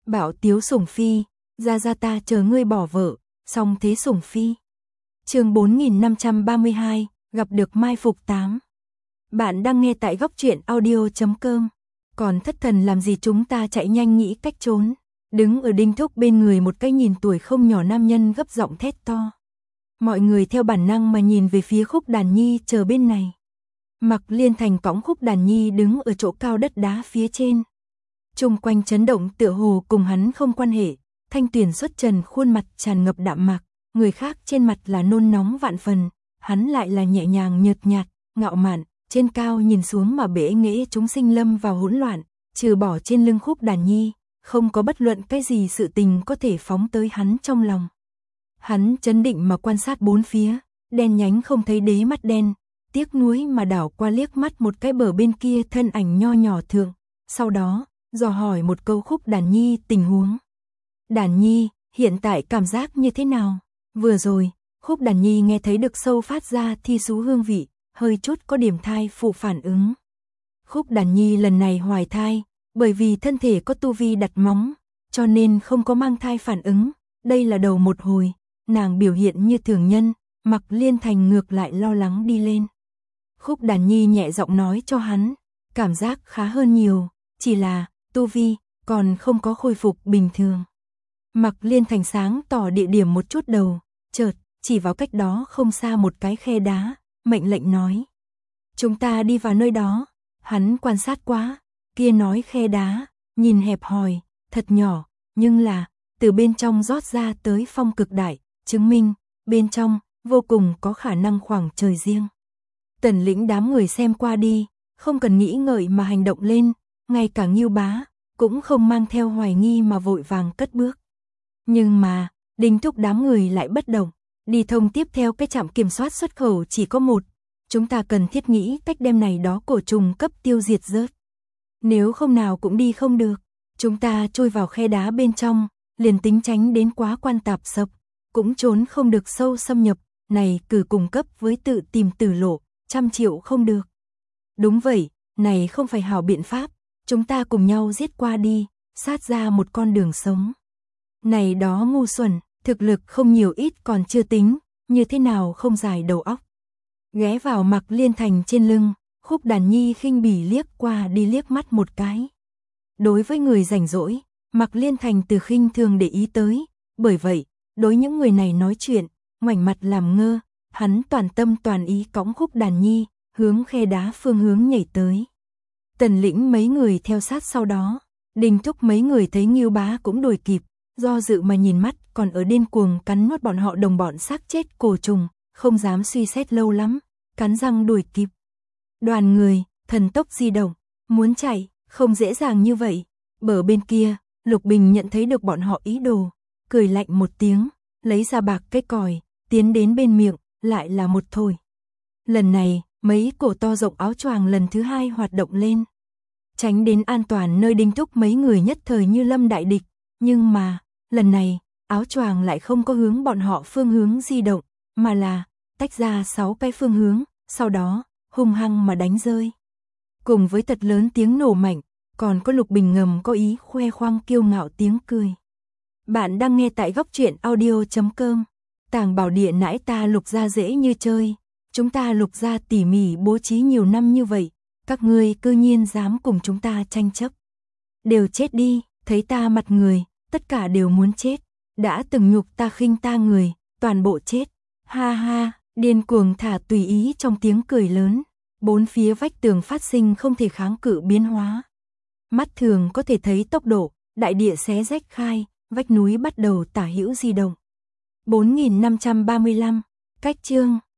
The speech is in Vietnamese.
Bảo Tiếu Sủng Phi, ra ta chờ ngươi bỏ vợ, song thế Sủng Phi. Chương 4532, gặp được mai phục 8. Bạn đang nghe tại góc truyện audio.com. Còn thất thần làm gì, chúng ta chạy nhanh nghĩ cách trốn. Đứng ở Đinh Thúc bên người một cái nhìn tuổi không nhỏ nam nhân gấp giọng thét to. Mọi người theo bản năng mà nhìn về phía Khúc Đàn Nhi chờ bên này. Mạc Liên Thành cõng Khúc Đàn Nhi đứng ở chỗ cao đất đá phía trên. Chung quanh chấn động tựa hồ cùng hắn không quan hệ. Thanh Tuyền xuất trần, khuôn mặt tràn ngập đạm mạc, người khác trên mặt là nôn nóng vạn phần, hắn lại là nhẹ nhàng nhợt nhạt, ngạo mạn, trên cao nhìn xuống mà bể nghệ chúng sinh lâm vào hỗn loạn, trừ bỏ trên lưng Khúc Đàn Nhi, không có bất luận cái gì sự tình có thể phóng tới hắn trong lòng. Hắn chấn định mà quan sát bốn phía, đen nhánh không thấy đế mắt đen, tiếc nuối mà đảo qua liếc mắt một cái bờ bên kia thân ảnh nho nhỏ thượng, sau đó dò hỏi một câu Khúc Đàn Nhi tình huống. Đàn Nhi, hiện tại cảm giác như thế nào? Vừa rồi, Khúc Đàn Nhi nghe thấy được sâu phát ra thi xú hương vị, hơi chút có điểm thai phụ phản ứng. Khúc Đàn Nhi lần này hoài thai, bởi vì thân thể có tu vi đặt móng, cho nên không có mang thai phản ứng, đây là đầu một hồi, nàng biểu hiện như thường nhân, Mạc Liên Thành ngược lại lo lắng đi lên. Khúc Đàn Nhi nhẹ giọng nói cho hắn, cảm giác khá hơn nhiều, chỉ là tu vi còn không có khôi phục bình thường. Mạc Liên Thành sáng tỏ địa điểm một chút đầu, chợt chỉ vào cách đó không xa một cái khe đá, mệnh lệnh nói: "Chúng ta đi vào nơi đó." Hắn quan sát quá, kia nói khe đá, nhìn hẹp hòi, thật nhỏ, nhưng là từ bên trong rót ra tới phong cực đại, chứng minh bên trong vô cùng có khả năng khoảng trời riêng. Tần Lĩnh đám người xem qua đi, không cần nghĩ ngợi mà hành động lên, ngay cả Ngưu Bá cũng không mang theo hoài nghi mà vội vàng cất bước. Nhưng mà, Đinh Thúc đám người lại bất động, đi thông tiếp theo cái trạm kiểm soát xuất khẩu chỉ có một, chúng ta cần thiết nghĩ cách đem này đó cổ trùng cấp tiêu diệt rớt. Nếu không nào cũng đi không được, chúng ta trôi vào khe đá bên trong, liền tính tránh đến quá quan tạp sập, cũng trốn không được sâu xâm nhập, này cử cùng cấp với tự tìm tử lộ, 100 triệu không được. Đúng vậy, này không phải hảo biện pháp, chúng ta cùng nhau giết qua đi, sát ra một con đường sống. Này đó ngu xuẩn, thực lực không nhiều ít còn chưa tính, như thế nào không dài đầu óc. Ghé vào Mạc Liên Thành trên lưng, Khúc Đàn Nhi khinh bỉ liếc qua đi liếc mắt một cái. Đối với người rảnh rỗi, Mạc Liên Thành từ khinh thường để ý tới, bởi vậy, đối những người này nói chuyện, ngoảnh mặt làm ngơ, hắn toàn tâm toàn ý cõng Khúc Đàn Nhi, hướng khe đá phương hướng nhảy tới. Tần Lĩnh mấy người theo sát sau đó, Đinh Thúc mấy người thấy Ngưu Bá cũng đuổi kịp, do dự mà nhìn mắt còn ở điên cuồng cắn nuốt bọn họ đồng bọn xác chết cổ trùng, không dám suy xét lâu lắm, cắn răng đuổi kịp. Đoàn người, thần tốc di động, muốn chạy, không dễ dàng như vậy. Bờ bên kia, Lục Bình nhận thấy được bọn họ ý đồ, cười lạnh một tiếng, lấy ra bạc cái còi, tiến đến bên miệng, lại là một thổi. Lần này, mấy cổ to rộng áo choàng lần thứ hai hoạt động lên. Tránh đến an toàn nơi Đinh Thúc mấy người nhất thời như lâm đại địch, nhưng mà, lần này, áo choàng lại không có hướng bọn họ phương hướng di động, mà là tách ra 6 cái phương hướng, sau đó hung hăng mà đánh rơi. Cùng với thật lớn tiếng nổ mạnh, còn có Lục Bình ngầm có ý khoe khoang kiêu ngạo tiếng cười. Bạn đang nghe tại góc truyện audio.com. Tàng Bảo Địa nãi ta Lục gia dễ như chơi, chúng ta Lục gia tỉ mỉ bố trí nhiều năm như vậy, các ngươi cư nhiên dám cùng chúng ta tranh chấp. Đều chết đi, thấy ta mặt người, tất cả đều muốn chết, đã từng nhục ta khinh ta người, toàn bộ chết. Ha ha, điên cuồng thả tùy ý trong tiếng cười lớn, bốn phía vách tường phát sinh không thể kháng cự biến hóa. Mắt thường có thể thấy tốc độ, đại địa xé rách khai, vách núi bắt đầu tả hữu di động. 4535, cách chương